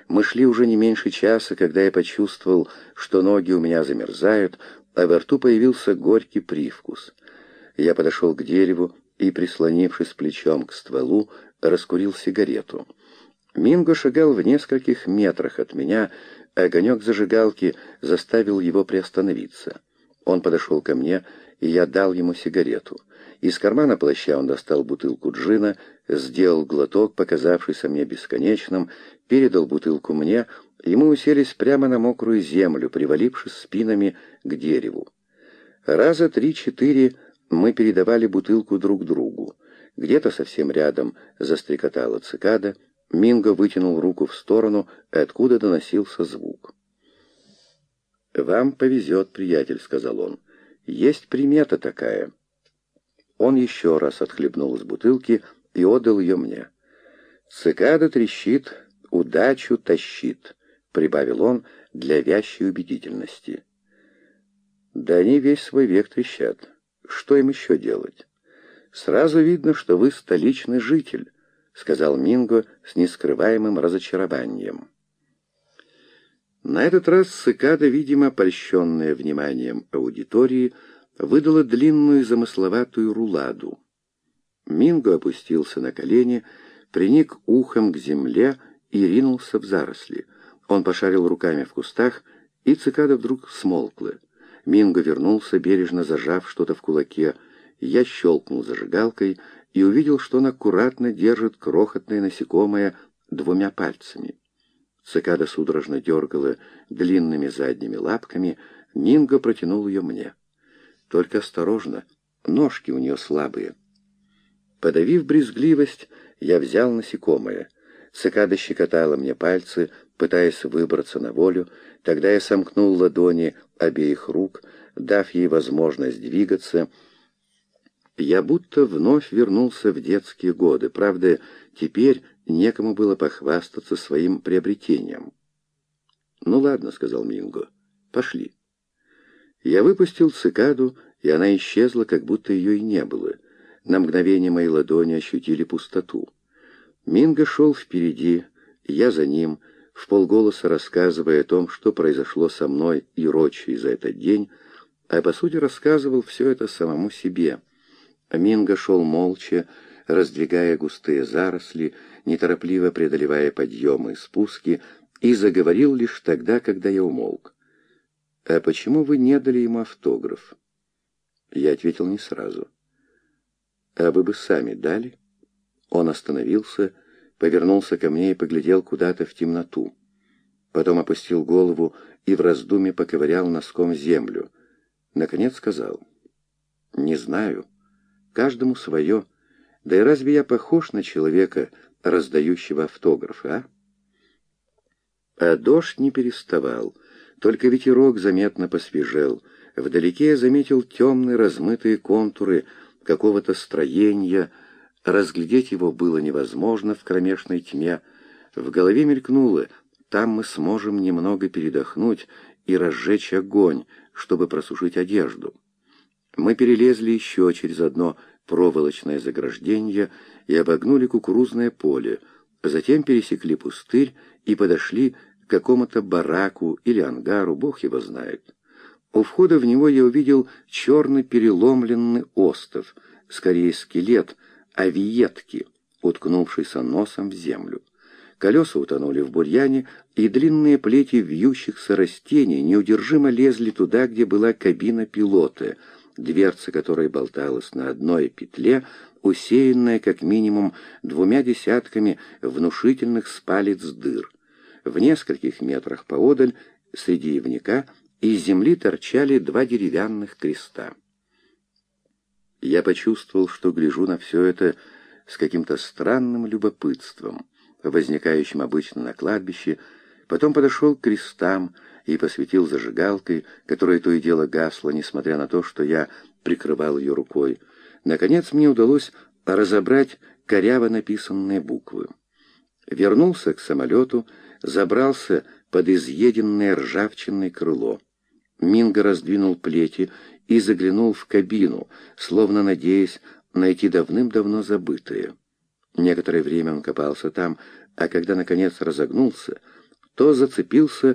Мы шли уже не меньше часа, когда я почувствовал, что ноги у меня замерзают, а во рту появился горький привкус. Я подошел к дереву и, прислонившись плечом к стволу, раскурил сигарету. Минго шагал в нескольких метрах от меня, а огонек зажигалки заставил его приостановиться. Он подошел ко мне, и я дал ему сигарету. Из кармана плаща он достал бутылку джина, сделал глоток, показавшийся мне бесконечным, передал бутылку мне, и мы уселись прямо на мокрую землю, привалившись спинами к дереву. Раза 3-4 мы передавали бутылку друг другу. Где-то совсем рядом застрекотала цикада. Минго вытянул руку в сторону, откуда доносился звук. «Вам повезет, приятель», — сказал он. «Есть примета такая». Он еще раз отхлебнул из бутылки и отдал ее мне. «Цикада трещит, удачу тащит», — прибавил он для вящей убедительности. «Да они весь свой век трещат. Что им еще делать?» «Сразу видно, что вы столичный житель», — сказал Минго с нескрываемым разочарованием. На этот раз цикада, видимо, польщенная вниманием аудитории, выдала длинную замысловатую руладу. Минго опустился на колени, приник ухом к земле и ринулся в заросли. Он пошарил руками в кустах, и цикада вдруг смолкла. Минго вернулся, бережно зажав что-то в кулаке. Я щелкнул зажигалкой и увидел, что он аккуратно держит крохотное насекомое 2 пальцами. Цикада судорожно дергала длинными задними лапками, Минго протянул ее мне. «Только осторожно, ножки у нее слабые». Подавив брезгливость, я взял насекомое. Цикада щекотала мне пальцы, пытаясь выбраться на волю. Тогда я сомкнул ладони обеих рук, дав ей возможность двигаться. Я будто вновь вернулся в детские годы. Правда, теперь некому было похвастаться своим приобретением. «Ну ладно», — сказал Минго, — «пошли». Я выпустил цикаду, и она исчезла, как будто ее и не было. На мгновение мои ладони ощутили пустоту. Минго шел впереди, я за ним, вполголоса рассказывая о том, что произошло со мной и Рочи за этот день, а по сути рассказывал все это самому себе. Минго шел молча, раздвигая густые заросли, неторопливо преодолевая подъемы и спуски, и заговорил лишь тогда, когда я умолк. «А почему вы не дали ему автограф?» Я ответил не сразу. «А вы бы сами дали?» Он остановился, повернулся ко мне и поглядел куда-то в темноту. Потом опустил голову и в раздумье поковырял носком землю. Наконец сказал: «Не знаю. Каждому свое. Да и разве я похож на человека, раздающего автографы, а?» А дождь не переставал, только ветерок заметно посвежел. Вдалеке я заметил темные размытые контуры какого-то строения. Разглядеть его было невозможно в кромешной тьме. В голове мелькнуло: там мы сможем немного передохнуть и разжечь огонь, чтобы просушить одежду. Мы перелезли еще через одно проволочное заграждение и обогнули кукурузное поле, затем пересекли пустырь и подошли к какому-то бараку или ангару, бог его знает. У входа в него я увидел черный переломленный остов, скорее скелет авиетки, уткнувшийся носом в землю. Колеса утонули в бурьяне, и длинные плети вьющихся растений неудержимо лезли туда, где была кабина пилота, дверца которой болталась на одной петле, усеянная как минимум 2 десятками внушительных с палец дыр. В нескольких метрах поодаль, среди ивняка, из земли торчали 2 деревянных креста. Я почувствовал, что гляжу на все это с каким-то странным любопытством, возникающим обычно на кладбище, потом подошел к крестам и посветил зажигалкой, которая то и дело гасла, несмотря на то, что я прикрывал ее рукой. Наконец мне удалось разобрать коряво написанные буквы. Вернулся к самолету, забрался под изъеденное ржавчиной крыло. Минго раздвинул плети и заглянул в кабину, словно надеясь найти давным-давно забытое. Некоторое время он копался там, а когда, наконец, разогнулся, то зацепился